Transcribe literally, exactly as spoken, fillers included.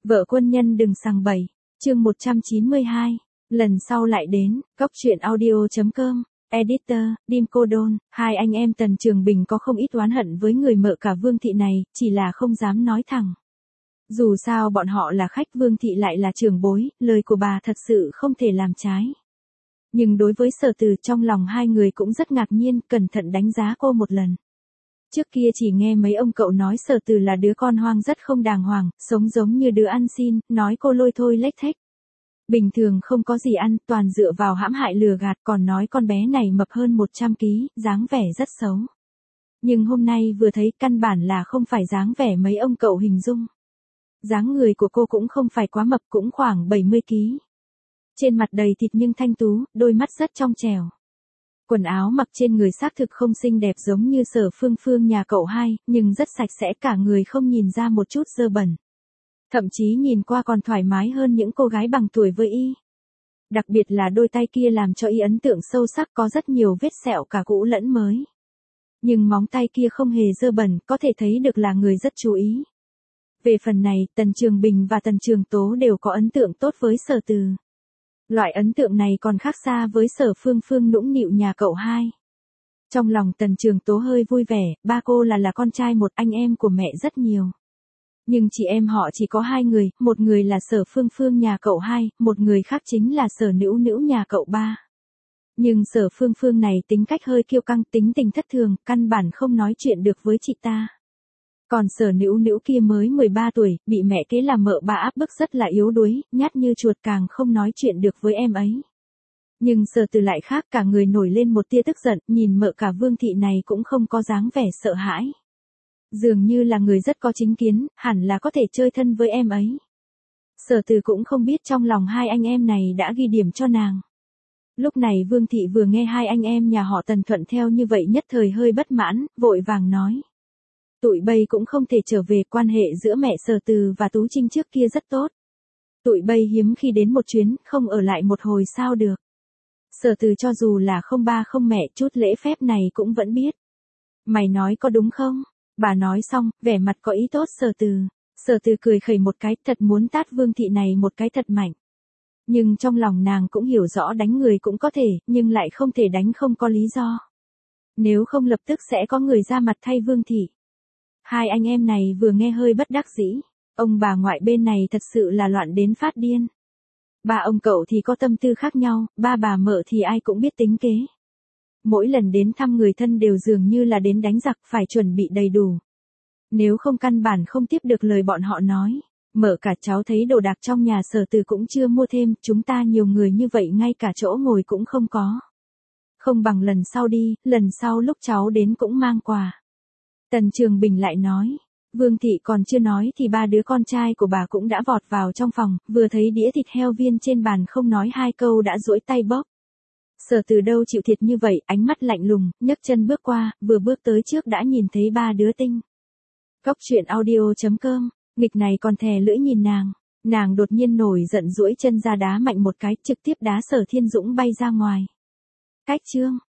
Vợ quân nhân đừng sằng bậy. Chương một trăm chín mươi hai. Lần sau lại đến, Cóc truyện audio chấm com. Editor, Dim Cô Đôn. Hai anh em Tần Trường Bình có không ít oán hận với người mợ cả Vương Thị này, chỉ là không dám nói thẳng. Dù sao bọn họ là khách, Vương Thị lại là trưởng bối, lời của bà thật sự không thể làm trái. Nhưng đối với Sở Từ, trong lòng hai người cũng rất ngạc nhiên, cẩn thận đánh giá cô một lần. Trước kia chỉ nghe mấy ông cậu nói Sở Từ là đứa con hoang rất không đàng hoàng, sống giống như đứa ăn xin, nói cô lôi thôi lếch thếch. Bình thường không có gì ăn, toàn dựa vào hãm hại lừa gạt, còn nói con bé này mập hơn một trăm ki lô gam, dáng vẻ rất xấu. Nhưng hôm nay vừa thấy căn bản là không phải dáng vẻ mấy ông cậu hình dung. Dáng người của cô cũng không phải quá mập, cũng khoảng bảy mươi ki lô gam. Trên mặt đầy thịt nhưng thanh tú, đôi mắt rất trong trẻo. Quần áo mặc trên người xác thực không xinh đẹp giống như Sở Phương Phương nhà cậu hai, nhưng rất sạch sẽ, cả người không nhìn ra một chút dơ bẩn. Thậm chí nhìn qua còn thoải mái hơn những cô gái bằng tuổi với y. Đặc biệt là đôi tay kia làm cho y ấn tượng sâu sắc, có rất nhiều vết sẹo cả cũ lẫn mới. Nhưng móng tay kia không hề dơ bẩn, có thể thấy được là người rất chú ý. Về phần này, Tần Trường Bình và Tần Trường Tố đều có ấn tượng tốt với Sở Từ. Loại ấn tượng này còn khác xa với Sở Phương Phương nũng nịu nhà cậu hai. Trong lòng Tần Trường Tố hơi vui vẻ, ba cô là là con trai một, anh em của mẹ rất nhiều. Nhưng chị em họ chỉ có hai người, một người là Sở Phương Phương nhà cậu hai, một người khác chính là Sở Nữu Nữu nhà cậu ba. Nhưng Sở Phương Phương này tính cách hơi kiêu căng, tính tình thất thường, căn bản không nói chuyện được với chị ta. Còn Sở Nữu Nữu kia mới mười ba tuổi, bị mẹ kế là mợ bà áp bức rất là yếu đuối, nhát như chuột, càng không nói chuyện được với em ấy. Nhưng Sở Từ lại khác, cả người nổi lên một tia tức giận, nhìn mợ cả Vương Thị này cũng không có dáng vẻ sợ hãi. Dường như là người rất có chính kiến, hẳn là có thể chơi thân với em ấy. Sở Từ cũng không biết trong lòng hai anh em này đã ghi điểm cho nàng. Lúc này Vương Thị vừa nghe hai anh em nhà họ Tần thuận theo như vậy nhất thời hơi bất mãn, vội vàng nói. Tụi bây cũng không thể trở về, quan hệ giữa mẹ Sở Từ và Tú Trinh trước kia rất tốt. Tụi bây hiếm khi đến một chuyến, không ở lại một hồi sao được. Sở Từ cho dù là không ba không mẹ, chút lễ phép này cũng vẫn biết. Mày nói có đúng không? Bà nói xong, vẻ mặt có ý tốt Sở Từ. Sở Từ cười khẩy một cái, thật muốn tát Vương Thị này một cái thật mạnh. Nhưng trong lòng nàng cũng hiểu rõ đánh người cũng có thể, nhưng lại không thể đánh không có lý do. Nếu không lập tức sẽ có người ra mặt thay Vương Thị. Hai anh em này vừa nghe hơi bất đắc dĩ. Ông bà ngoại bên này thật sự là loạn đến phát điên. Ba ông cậu thì có tâm tư khác nhau, ba bà mợ thì ai cũng biết tính kế. Mỗi lần đến thăm người thân đều dường như là đến đánh giặc, phải chuẩn bị đầy đủ. Nếu không căn bản không tiếp được lời bọn họ nói. Mở cả cháu thấy đồ đạc trong nhà Sở Từ cũng chưa mua thêm, chúng ta nhiều người như vậy ngay cả chỗ ngồi cũng không có. Không bằng lần sau đi, lần sau lúc cháu đến cũng mang quà. Tần Trường Bình lại nói. Vương Thị còn chưa nói thì ba đứa con trai của bà cũng đã vọt vào trong phòng, vừa thấy đĩa thịt heo viên trên bàn không nói hai câu đã duỗi tay bóp. Sở Từ đâu chịu thiệt như vậy, ánh mắt lạnh lùng, nhấc chân bước qua, vừa bước tới trước đã nhìn thấy ba đứa tinh. Cóc truyện audio chấm com, nghịch này còn thè lưỡi nhìn nàng, nàng đột nhiên nổi giận duỗi chân ra đá mạnh một cái, trực tiếp đá Sở Thiên Dũng bay ra ngoài. Cách chương.